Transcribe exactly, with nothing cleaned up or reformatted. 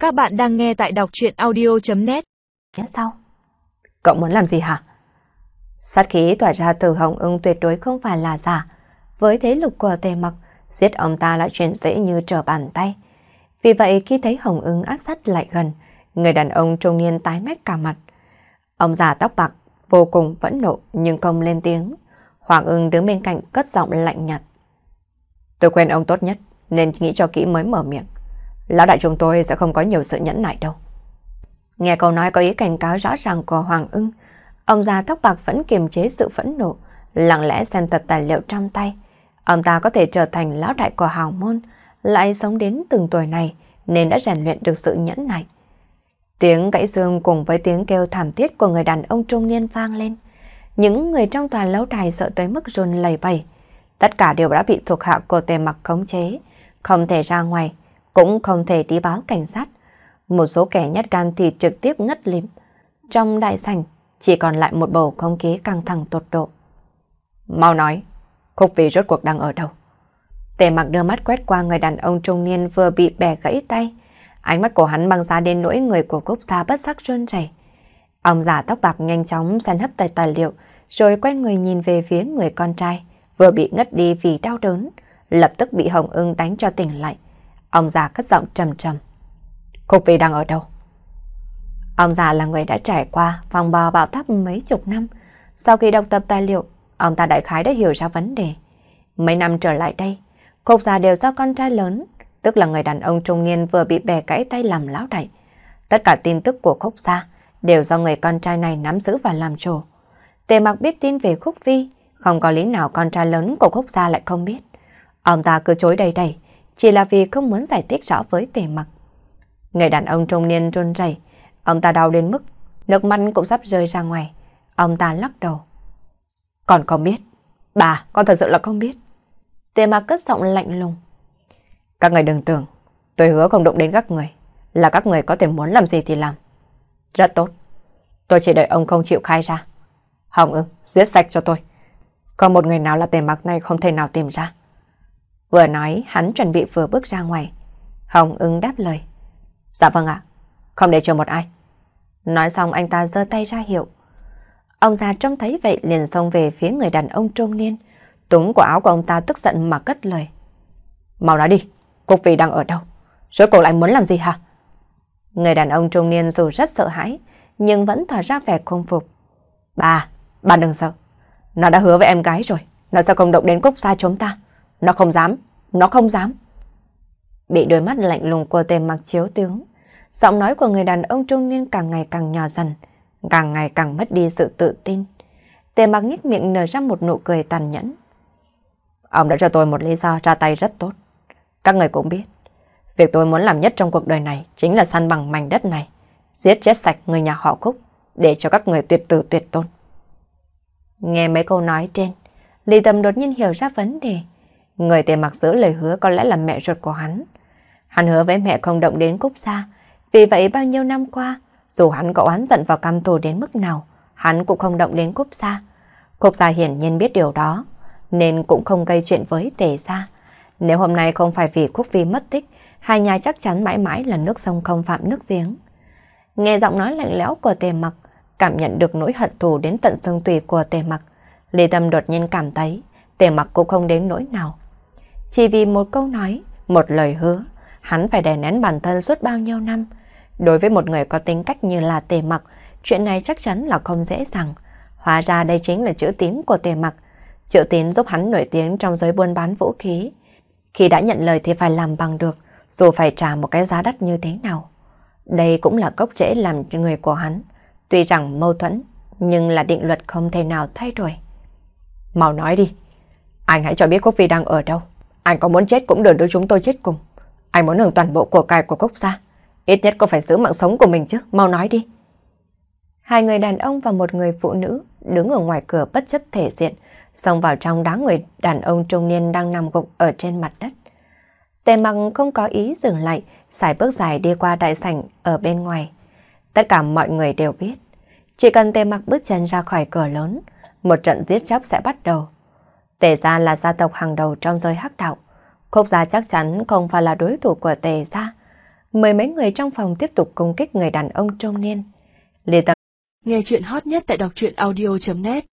Các bạn đang nghe tại đọc truyện audio chấm net. Sau, cậu muốn làm gì hả? Sát khí tỏa ra từ Hồng Ưng tuyệt đối không phải là giả. Với thế lực của Tề Mặc, giết ông ta là chuyện dễ như trở bàn tay. Vì vậy khi thấy Hồng Ưng áp sát lại gần, người đàn ông trung niên tái mét cả mặt. Ông già tóc bạc vô cùng phẫn nộ nhưng không lên tiếng. Hoàng Ưng đứng bên cạnh cất giọng lạnh nhạt. Tôi quen ông tốt nhất nên nghĩ cho kỹ mới mở miệng. Lão đại chúng tôi sẽ không có nhiều sự nhẫn nại đâu. Nghe câu nói có ý cảnh cáo rõ ràng của Hoàng Ưng, ông già tóc bạc vẫn kiềm chế sự phẫn nộ, lặng lẽ xem tập tài liệu trong tay. Ông ta có thể trở thành lão đại của hào môn, lại sống đến từng tuổi này nên đã rèn luyện được sự nhẫn nại. Tiếng gãy xương cùng với tiếng kêu thảm thiết của người đàn ông trung niên vang lên. Những người trong tòa lâu đài sợ tới mức run lẩy bẩy. Tất cả đều đã bị thuộc hạ của Tề Mặc khống chế, không thể ra ngoài, cũng không thể đi báo cảnh sát. Một số kẻ nhát gan thì trực tiếp ngất lịm. Trong đại sảnh chỉ còn lại một bầu không khí căng thẳng tột độ. Mau nói, Khúc Phi rốt cuộc đang ở đâu? Tề Mặc đưa mắt quét qua người đàn ông trung niên vừa bị bẻ gãy tay. Ánh mắt của hắn băng giá đến nỗi người của Cúc gia bất giác run rẩy. Ông già tóc bạc nhanh chóng san hấp tài tài liệu, rồi quay người nhìn về phía người con trai vừa bị ngất đi vì đau đớn, lập tức bị Hồng Ưng đánh cho tỉnh lại. Ông già cất giọng trầm trầm. Khúc Phi đang ở đâu? Ông già là người đã trải qua vòng bò bão táp mấy chục năm. Sau khi đọc tập tài liệu, ông ta đại khái đã hiểu ra vấn đề. Mấy năm trở lại đây, Khúc gia đều do con trai lớn, tức là người đàn ông trung niên vừa bị bẻ gãy tay làm lão đại. Tất cả tin tức của Khúc gia đều do người con trai này nắm giữ và làm chủ. Tề Mặc biết tin về Khúc Phi, không có lý nào con trai lớn của Khúc gia lại không biết. Ông ta cứ chối đầy đầy, chỉ là vì không muốn giải thích rõ với Tề Mặc. Người đàn ông trung niên run rẩy, ông ta đau đến mức nước mắt cũng sắp rơi ra ngoài. Ông ta lắc đầu. Con không biết. Bà, con thật sự là không biết. Tề Mặc cất giọng lạnh lùng. Các người đừng tưởng, tôi hứa không động đến các người, là các người có thể muốn làm gì thì làm. Rất tốt. Tôi chỉ đợi ông không chịu khai ra. Hồng Ưng, giết sạch cho tôi. Có một người nào là Tề Mặc này không thể nào tìm ra. Vừa nói, hắn chuẩn bị vừa bước ra ngoài. Hồng Ưng đáp lời. Dạ vâng ạ, không để cho một ai. Nói xong anh ta giơ tay ra hiệu. Ông già trông thấy vậy liền xông về phía người đàn ông trung niên, túm cổ áo của ông ta tức giận mà cất lời. Mau nói đi, Cúc Phi đang ở đâu? Rốt cuộc lại muốn làm gì hả? Người đàn ông trung niên dù rất sợ hãi, nhưng vẫn tỏ ra vẻ không phục. Bà, bà đừng sợ. Nó đã hứa với em gái rồi, nó sẽ không động đến Cúc gia chúng ta. Nó không dám, nó không dám. Bị đôi mắt lạnh lùng của Tề Mặc chiếu tướng, giọng nói của người đàn ông trung niên càng ngày càng nhỏ dần, càng ngày càng mất đi sự tự tin. Tề Mặc nhếch miệng nở ra một nụ cười tàn nhẫn. Ông đã cho tôi một lý do ra tay rất tốt. Các người cũng biết, việc tôi muốn làm nhất trong cuộc đời này chính là săn bằng mảnh đất này, giết chết sạch người nhà họ Cúc, để cho các người tuyệt tử tuyệt tôn. Nghe mấy câu nói trên, Lý Tâm đột nhiên hiểu ra vấn đề. Người Tề Mặc giữ lời hứa có lẽ là mẹ ruột của hắn. Hắn hứa với mẹ không động đến Cúc gia, vì vậy bao nhiêu năm qua, dù hắn có oán giận và căm thù đến mức nào, hắn cũng không động đến Cúc gia. Cúc gia hiển nhiên biết điều đó, nên cũng không gây chuyện với Tề gia. Nếu hôm nay không phải vì Cúc Phi mất tích, hai nhà chắc chắn mãi mãi là nước sông không phạm nước giếng. Nghe giọng nói lạnh lẽo của Tề Mặc, cảm nhận được nỗi hận thù đến tận xương tủy của Tề Mặc, Lý Tâm đột nhiên cảm thấy Tề Mặc cũng không đến nỗi nào. Chỉ vì một câu nói, một lời hứa, hắn phải đè nén bản thân suốt bao nhiêu năm. Đối với một người có tính cách như là Tề Mặc, chuyện này chắc chắn là không dễ dàng. Hóa ra đây chính là chữ tín của Tề Mặc. Chữ tín giúp hắn nổi tiếng trong giới buôn bán vũ khí. Khi đã nhận lời thì phải làm bằng được, dù phải trả một cái giá đắt như thế nào. Đây cũng là gốc rễ làm người của hắn. Tuy rằng mâu thuẫn, nhưng là định luật không thể nào thay đổi. Mau nói đi, anh hãy cho biết Cúc Phi đang ở đâu. Anh có muốn chết cũng đừng đưa chúng tôi chết cùng. Anh muốn hưởng toàn bộ của cải của Cúc gia, ít nhất có phải giữ mạng sống của mình chứ. Mau nói đi. Hai người đàn ông và một người phụ nữ đứng ở ngoài cửa bất chấp thể diện, xông vào trong đá người đàn ông trung niên đang nằm gục ở trên mặt đất. Tề Mặc không có ý dừng lại, sải bước dài đi qua đại sảnh ở bên ngoài. Tất cả mọi người đều biết, chỉ cần Tề Mặc bước chân ra khỏi cửa lớn, một trận giết chóc sẽ bắt đầu. Tề gia là gia tộc hàng đầu trong giới hắc đạo. Cúc gia chắc chắn không phải là đối thủ của Tề gia. Mười mấy người trong phòng tiếp tục công kích người đàn ông trung niên. Lê Tâm nghe chuyện hot nhất tại đọc truyện audio chấm net.